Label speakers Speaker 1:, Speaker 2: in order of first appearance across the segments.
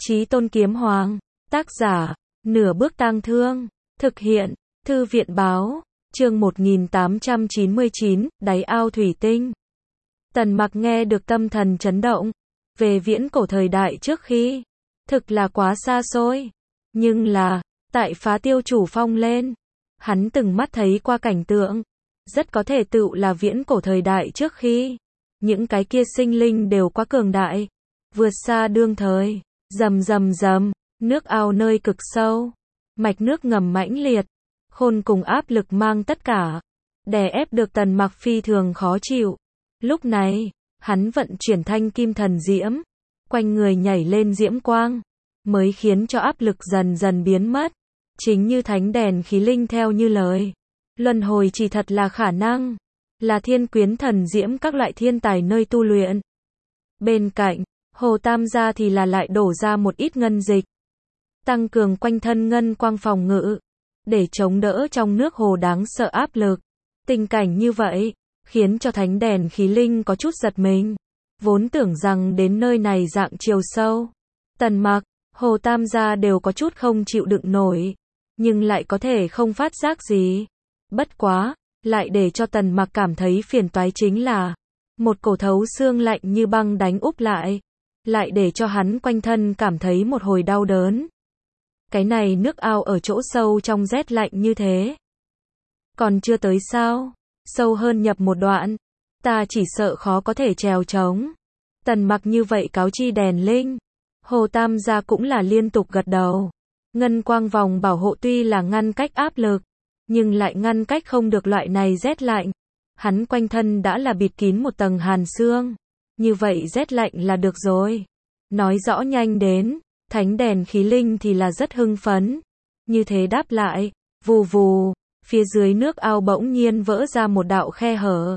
Speaker 1: Chí Tôn Kiếm Hoàng, tác giả, Nửa Bước Tang Thương, thực hiện, Thư viện báo, chương 1899, đáy ao thủy tinh. Tần Mặc nghe được tâm thần chấn động, về viễn cổ thời đại trước khi, thực là quá xa xôi, nhưng là, tại Phá Tiêu Chủ Phong lên, hắn từng mắt thấy qua cảnh tượng, rất có thể tựu là viễn cổ thời đại trước khi, những cái kia sinh linh đều quá cường đại, vượt xa đương thời, rầm rầm rầm, nước ao nơi cực sâu, mạch nước ngầm mãnh liệt, khôn cùng áp lực mang tất cả, đè ép được Tần Mặc phi thường khó chịu. Lúc này, hắn vận chuyển thanh kim thần diễm, quanh người nhảy lên diễm quang, mới khiến cho áp lực dần dần biến mất. Chính như thánh đèn khí linh theo như lời, luân hồi chỉ thật là khả năng, là thiên quyến thần diễm các loại thiên tài nơi tu luyện. Bên cạnh, Hồ Tam gia thì là lại đổ ra một ít ngân dịch, tăng cường quanh thân ngân quang phòng ngự, để chống đỡ trong nước hồ đáng sợ áp lực. Tình cảnh như vậy, khiến cho thánh đèn khí linh có chút giật mình, vốn tưởng rằng đến nơi này dạng chiều sâu, Tần Mặc, Hồ Tam gia đều có chút không chịu đựng nổi, nhưng lại có thể không phát giác gì. Bất quá, lại để cho Tần Mặc cảm thấy phiền toái chính là, một cổ thấu xương lạnh như băng đánh úp lại để cho hắn quanh thân cảm thấy một hồi đau đớn. Cái này nước ao ở chỗ sâu trong rét lạnh như thế, còn chưa tới sao? Sâu hơn nhập một đoạn, ta chỉ sợ khó có thể trèo trống. Tần Mặc như vậy cáo chi đèn linh, Hồ Tam gia cũng là liên tục gật đầu. Ngân quang vòng bảo hộ tuy là ngăn cách áp lực, nhưng lại ngăn cách không được loại này rét lạnh. Hắn quanh thân đã là bịt kín một tầng hàn xương, như vậy rét lạnh là được rồi. Nói rõ nhanh đến, thánh đèn khí linh thì là rất hưng phấn. Như thế đáp lại, vù vù, phía dưới nước ao bỗng nhiên vỡ ra một đạo khe hở.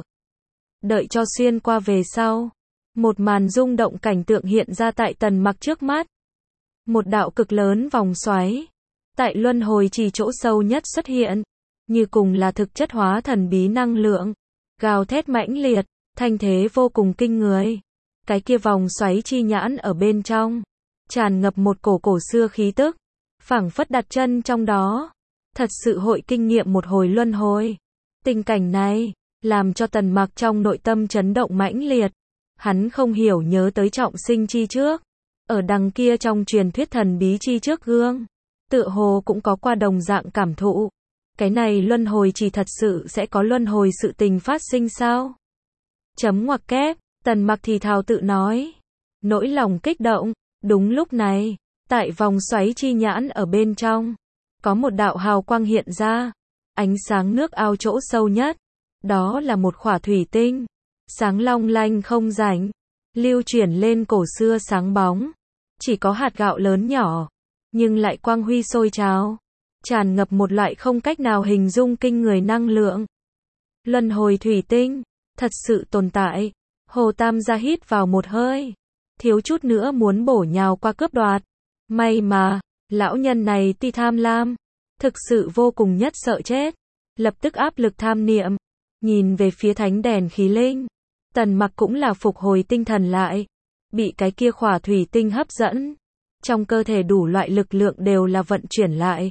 Speaker 1: Đợi cho xuyên qua về sau, một màn rung động cảnh tượng hiện ra tại Tần Mặc trước mắt. Một đạo cực lớn vòng xoáy, tại luân hồi trì chỗ sâu nhất xuất hiện, như cùng là thực chất hóa thần bí năng lượng, gào thét mãnh liệt, thanh thế vô cùng kinh người. Cái kia vòng xoáy chi nhãn ở bên trong, tràn ngập một cổ xưa khí tức, phảng phất đặt chân trong đó, thật sự hội kinh nghiệm một hồi luân hồi. Tình cảnh này, làm cho Tần Mặc trong nội tâm chấn động mãnh liệt. Hắn không hiểu nhớ tới trọng sinh chi trước, ở đằng kia trong truyền thuyết thần bí chi trước gương, tựa hồ cũng có qua đồng dạng cảm thụ. Cái này luân hồi chỉ thật sự sẽ có luân hồi sự tình phát sinh sao? Chấm ngoặc kép, Tần Mặc thì thào tự nói, nỗi lòng kích động. Đúng lúc này, tại vòng xoáy chi nhãn ở bên trong, có một đạo hào quang hiện ra, ánh sáng nước ao chỗ sâu nhất, đó là một khỏa thủy tinh, sáng long lanh không rảnh, lưu chuyển lên cổ xưa sáng bóng, chỉ có hạt gạo lớn nhỏ, nhưng lại quang huy sôi trào, tràn ngập một loại không cách nào hình dung kinh người năng lượng. Luân hồi thủy tinh, thật sự tồn tại. Hồ Tam gia hít vào một hơi, thiếu chút nữa muốn bổ nhào qua cướp đoạt. May mà, lão nhân này ti tham lam, thực sự vô cùng nhất sợ chết, lập tức áp lực tham niệm, nhìn về phía thánh đèn khí linh. Tần Mặc cũng là phục hồi tinh thần lại, bị cái kia khỏa thủy tinh hấp dẫn, trong cơ thể đủ loại lực lượng đều là vận chuyển lại.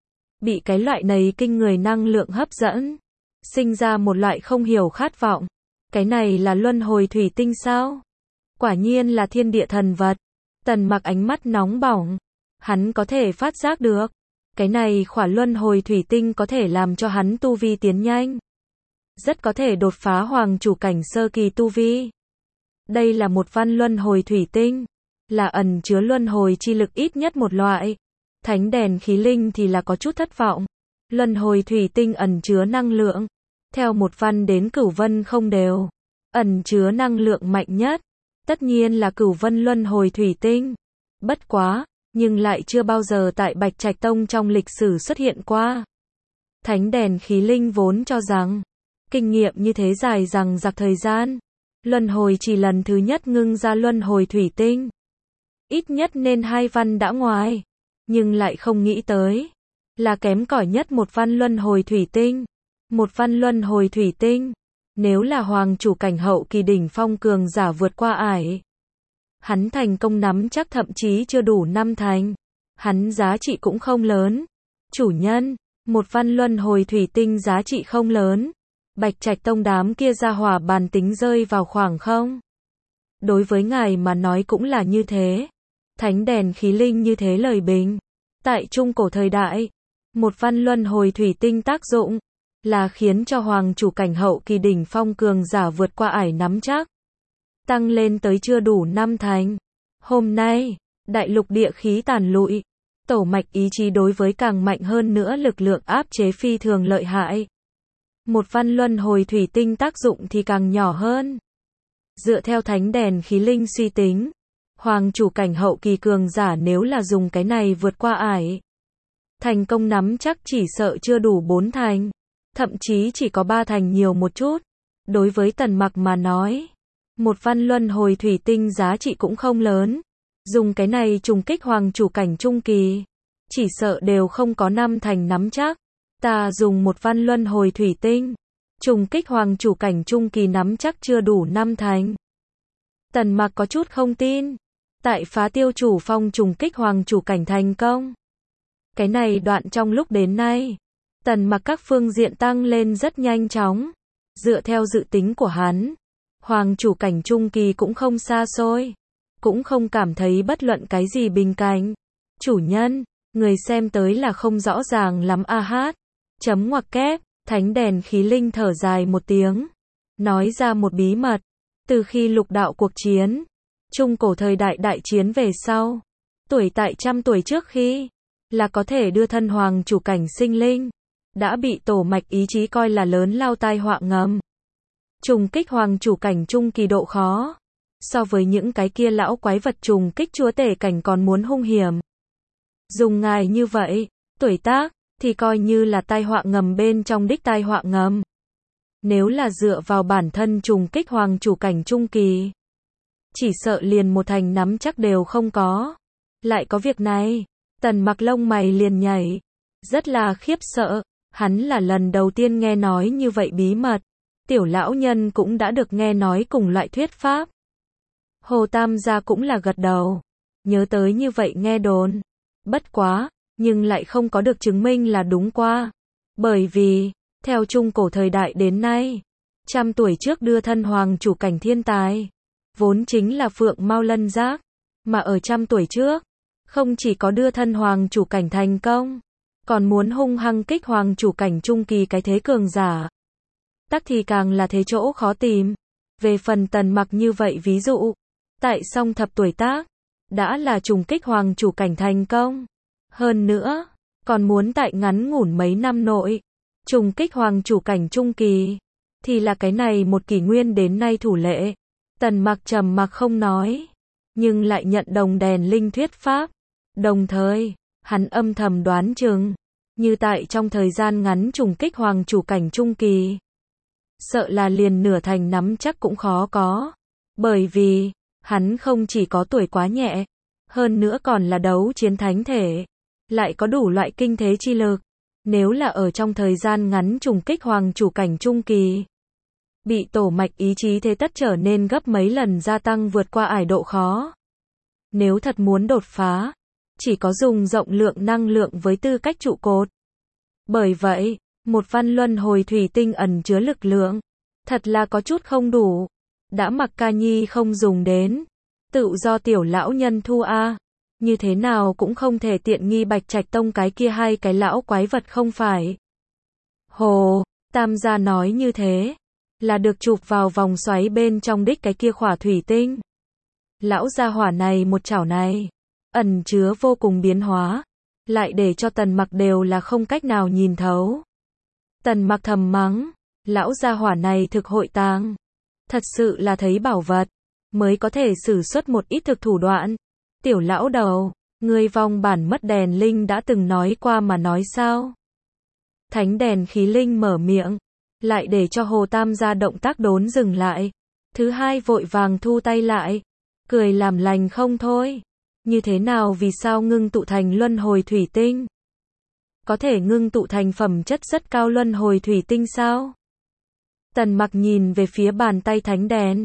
Speaker 1: Bị cái loại này kinh người năng lượng hấp dẫn, sinh ra một loại không hiểu khát vọng. Cái này là luân hồi thủy tinh sao? Quả nhiên là thiên địa thần vật. Tần Mặc ánh mắt nóng bỏng, hắn có thể phát giác được, cái này khỏa luân hồi thủy tinh có thể làm cho hắn tu vi tiến nhanh, rất có thể đột phá hoàng chủ cảnh sơ kỳ tu vi. Đây là một văn luân hồi thủy tinh, là ẩn chứa luân hồi chi lực ít nhất một loại. Thánh đèn khí linh thì là có chút thất vọng. Luân hồi thủy tinh ẩn chứa năng lượng, theo một văn đến cửu vân không đều, ẩn chứa năng lượng mạnh nhất, tất nhiên là cửu vân luân hồi thủy tinh. Bất quá, nhưng lại chưa bao giờ tại Bạch Trạch Tông trong lịch sử xuất hiện qua. Thánh đèn khí linh vốn cho rằng, kinh nghiệm như thế dài dằng dặc thời gian, luân hồi chỉ lần thứ nhất ngưng ra luân hồi thủy tinh, ít nhất nên 2 văn đã ngoài, nhưng lại không nghĩ tới, là kém cỏi nhất một văn luân hồi thủy tinh. Một văn luân hồi thủy tinh, nếu là hoàng chủ cảnh hậu kỳ đỉnh phong cường giả vượt qua ải, Hắn thành công nắm chắc thậm chí chưa đủ 5 thành. Hắn giá trị cũng không lớn. Chủ nhân, một văn luân hồi thủy tinh giá trị không lớn. Bạch Trạch Tông đám kia ra hỏa bàn tính rơi vào khoảng không. Đối với ngài mà nói cũng là như thế. Thánh đèn khí linh như thế lời bình. Tại trung cổ thời đại, một văn luân hồi thủy tinh tác dụng là khiến cho hoàng chủ cảnh hậu kỳ đỉnh phong cường giả vượt qua ải nắm chắc, tăng lên tới chưa đủ 5 thành. Hôm nay, đại lục địa khí tàn lụi, tổ mạch ý chí đối với càng mạnh hơn nữa lực lượng áp chế phi thường lợi hại. Một văn luân hồi thủy tinh tác dụng thì càng nhỏ hơn. Dựa theo thánh đèn khí linh suy tính, hoàng chủ cảnh hậu kỳ cường giả nếu là dùng cái này vượt qua ải, thành công nắm chắc chỉ sợ chưa đủ 4 thành, thậm chí chỉ có 3 thành nhiều một chút. Đối với Tần Mặc mà nói, một văn luân hồi thủy tinh giá trị cũng không lớn, dùng cái này trùng kích hoàng chủ cảnh trung kỳ, chỉ sợ đều không có 5 thành nắm chắc. Ta dùng một văn luân hồi thủy tinh, trùng kích hoàng chủ cảnh trung kỳ nắm chắc chưa đủ 5 thành. Tần Mặc có chút không tin. Tại phá tiêu chủ phong trùng kích hoàng chủ cảnh thành công. Cái này đoạn trong lúc đến nay, Tần Mặc các phương diện tăng lên rất nhanh chóng. Dựa theo dự tính của hắn, hoàng chủ cảnh trung kỳ cũng không xa xôi, cũng không cảm thấy bất luận cái gì bình cảnh. Chủ nhân, người xem tới là không rõ ràng lắm a hát. Chấm ngoặc kép, thánh đèn khí linh thở dài một tiếng, nói ra một bí mật. Từ khi lục đạo cuộc chiến, trung cổ thời đại đại chiến về sau, tuổi tại trăm tuổi trước khi, là có thể đưa thân hoàng chủ cảnh sinh linh, đã bị tổ mạch ý chí coi là lớn lao tai họa ngầm. Trùng kích hoàng chủ cảnh trung kỳ độ khó, so với những cái kia lão quái vật trùng kích chúa tể cảnh còn muốn hung hiểm. Dùng ngài như vậy, tuổi tác, thì coi như là tai họa ngầm bên trong đích tai họa ngầm. Nếu là dựa vào bản thân trùng kích hoàng chủ cảnh trung kỳ, chỉ sợ liền một thành nắm chắc đều không có. Lại có việc này, Tần Mặc lông mày liền nhảy, rất là khiếp sợ, hắn là lần đầu tiên nghe nói như vậy bí mật. Tiểu lão nhân cũng đã được nghe nói cùng loại thuyết pháp. Hồ Tam gia cũng là gật đầu, nhớ tới như vậy nghe đồn. Bất quá, nhưng lại không có được chứng minh là đúng qua. Bởi vì, theo trung cổ thời đại đến nay, trăm tuổi trước đưa thân hoàng chủ cảnh thiên tài, vốn chính là Phượng Mao Lân Giác, mà ở trăm tuổi trước, không chỉ có đưa thân hoàng chủ cảnh thành công, còn muốn hung hăng kích hoàng chủ cảnh trung kỳ cái thế cường giả. Tắc thì càng là thế chỗ khó tìm. Về phần Tần Mặc như vậy ví dụ, tại song thập tuổi tác, đã là trùng kích hoàng chủ cảnh thành công. Hơn nữa, còn muốn tại ngắn ngủn mấy năm nội, trùng kích hoàng chủ cảnh trung kỳ, thì là cái này một kỷ nguyên đến nay thủ lệ. Tần Mặc trầm mặc không nói, nhưng lại nhận đồng đèn linh thuyết pháp. Đồng thời, hắn âm thầm đoán chừng, như tại trong thời gian ngắn trùng kích hoàng chủ cảnh trung kỳ, sợ là liền nửa thành nắm chắc cũng khó có. Bởi vì, hắn không chỉ có tuổi quá nhẹ, hơn nữa còn là đấu chiến thánh thể, lại có đủ loại kinh thế chi lực. Nếu là ở trong thời gian ngắn trùng kích hoàng chủ cảnh trung kỳ, bị tổ mạch ý chí thế tất trở nên gấp mấy lần gia tăng vượt qua ải độ khó. Nếu thật muốn đột phá, chỉ có dùng rộng lượng năng lượng với tư cách trụ cột. Bởi vậy, một văn luân hồi thủy tinh ẩn chứa lực lượng, thật là có chút không đủ. Đã mặc ca nhi không dùng đến, tự do tiểu lão nhân thu a. Như thế nào cũng không thể tiện nghi Bạch Trạch Tông cái kia hai cái lão quái vật không phải. Hồ, Tam gia nói như thế, là được chụp vào vòng xoáy bên trong đích cái kia khỏa thủy tinh. Lão gia hỏa này một chảo này, ẩn chứa vô cùng biến hóa, lại để cho Tần Mặc đều là không cách nào nhìn thấu. Tần Mặc thầm mắng, lão gia hỏa này thực hội tàng, thật sự là thấy bảo vật, mới có thể sử xuất một ít thực thủ đoạn. Tiểu lão đầu, ngươi vong bản mất đèn linh đã từng nói qua mà nói sao? Thánh đèn khí linh mở miệng, lại để cho Hồ Tam gia động tác đốn dừng lại. Thứ hai vội vàng thu tay lại, cười làm lành không thôi. Như thế nào vì sao ngưng tụ thành luân hồi thủy tinh? Có thể ngưng tụ thành phẩm chất rất cao luân hồi thủy tinh sao? Tần Mặc nhìn về phía bàn tay thánh đèn,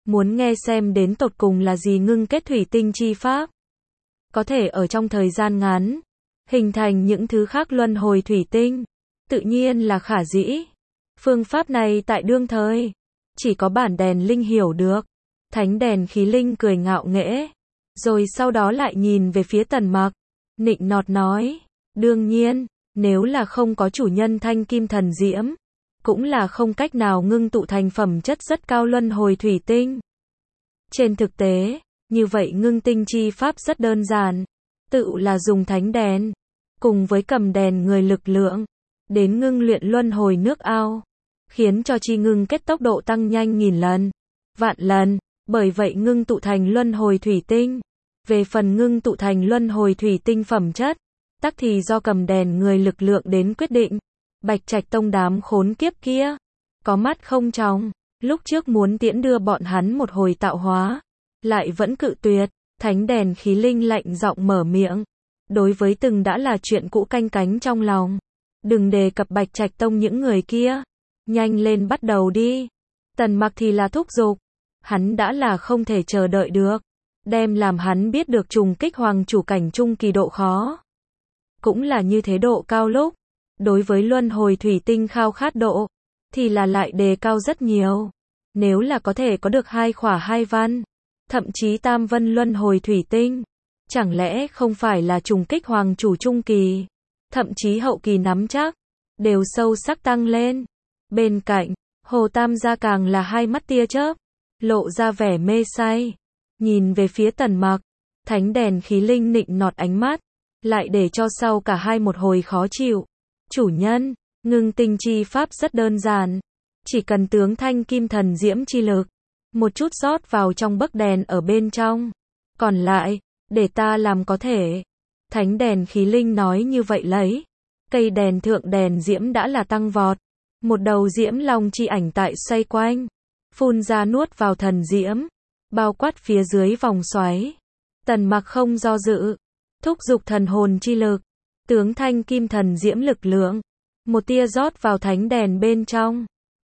Speaker 1: Muốn nghe xem đến tột cùng là gì ngưng kết thủy tinh chi pháp? Có thể ở trong thời gian ngắn, hình thành những thứ khác luân hồi thủy tinh, tự nhiên là khả dĩ. Phương pháp này tại đương thời, chỉ có bản đèn linh hiểu được. Thánh đèn khí linh cười ngạo nghễ, rồi sau đó lại nhìn về phía Tần Mặc, nịnh nọt nói, đương nhiên, nếu là không có chủ nhân thanh kim thần diễm, cũng là không cách nào ngưng tụ thành phẩm chất rất cao luân hồi thủy tinh. Trên thực tế, như vậy ngưng tinh chi pháp rất đơn giản, tự là dùng thánh đèn, cùng với cầm đèn người lực lượng, đến ngưng luyện luân hồi nước ao, khiến cho chi ngưng kết tốc độ tăng nhanh nghìn lần, vạn lần, bởi vậy ngưng tụ thành luân hồi thủy tinh. Về phần ngưng tụ thành luân hồi thủy tinh phẩm chất, tắc thì do cầm đèn người lực lượng đến quyết định. Bạch Trạch Tông đám khốn kiếp kia, có mắt không tròng, lúc trước muốn tiễn đưa bọn hắn một hồi tạo hóa, lại vẫn cự tuyệt. Thánh đèn khí linh lạnh giọng mở miệng, đối với từng đã là chuyện cũ canh cánh trong lòng. Đừng đề cập Bạch Trạch Tông những người kia, nhanh lên bắt đầu đi. Tần Mặc thì là thúc giục, hắn đã là không thể chờ đợi được, đem làm hắn biết được trùng kích hoàng chủ cảnh trung kỳ độ khó. Cũng là như thế độ cao lúc, đối với luân hồi thủy tinh khao khát độ, thì là lại đề cao rất nhiều. Nếu là có thể có được 2 khỏa 2 văn, thậm chí tam vân luân hồi thủy tinh, chẳng lẽ không phải là trùng kích hoàng chủ trung kỳ, thậm chí hậu kỳ nắm chắc, đều sâu sắc tăng lên. Bên cạnh, Hồ Tam gia càng là hai mắt tia chớp, lộ ra vẻ mê say, nhìn về phía Tần Mặc, thánh đèn khí linh nịnh nọt ánh mắt, lại để cho sau cả hai một hồi khó chịu. Chủ nhân, ngưng tinh chi pháp rất đơn giản, chỉ cần tướng thanh kim thần diễm chi lực, một chút rót vào trong bấc đèn ở bên trong, còn lại, để ta làm có thể. Thánh đèn khí linh nói như vậy lấy, cây đèn thượng đèn diễm đã là tăng vọt, một đầu diễm long chi ảnh tại xoay quanh, phun ra nuốt vào thần diễm, bao quát phía dưới vòng xoáy. Tần Mặc không do dự, thúc giục thần hồn chi lực, tướng thanh kim thần diễm lực lượng, một tia rót vào thánh đèn bên trong.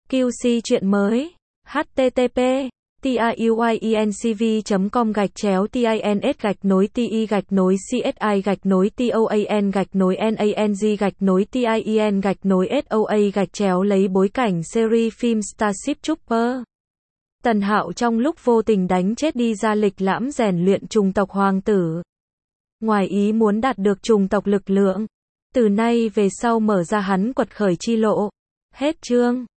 Speaker 1: QC chuyện mới, http tiuyencv.com/TINS-TOAN-NANG-TIEN-SOA lấy bối cảnh series phim Starship Trooper. Tần Hạo trong lúc vô tình đánh chết đi ra lịch lãm rèn luyện trùng tộc hoàng tử. Ngoài ý muốn đạt được trùng tộc lực lượng, từ nay về sau mở ra hắn quật khởi chi lộ. Hết chương.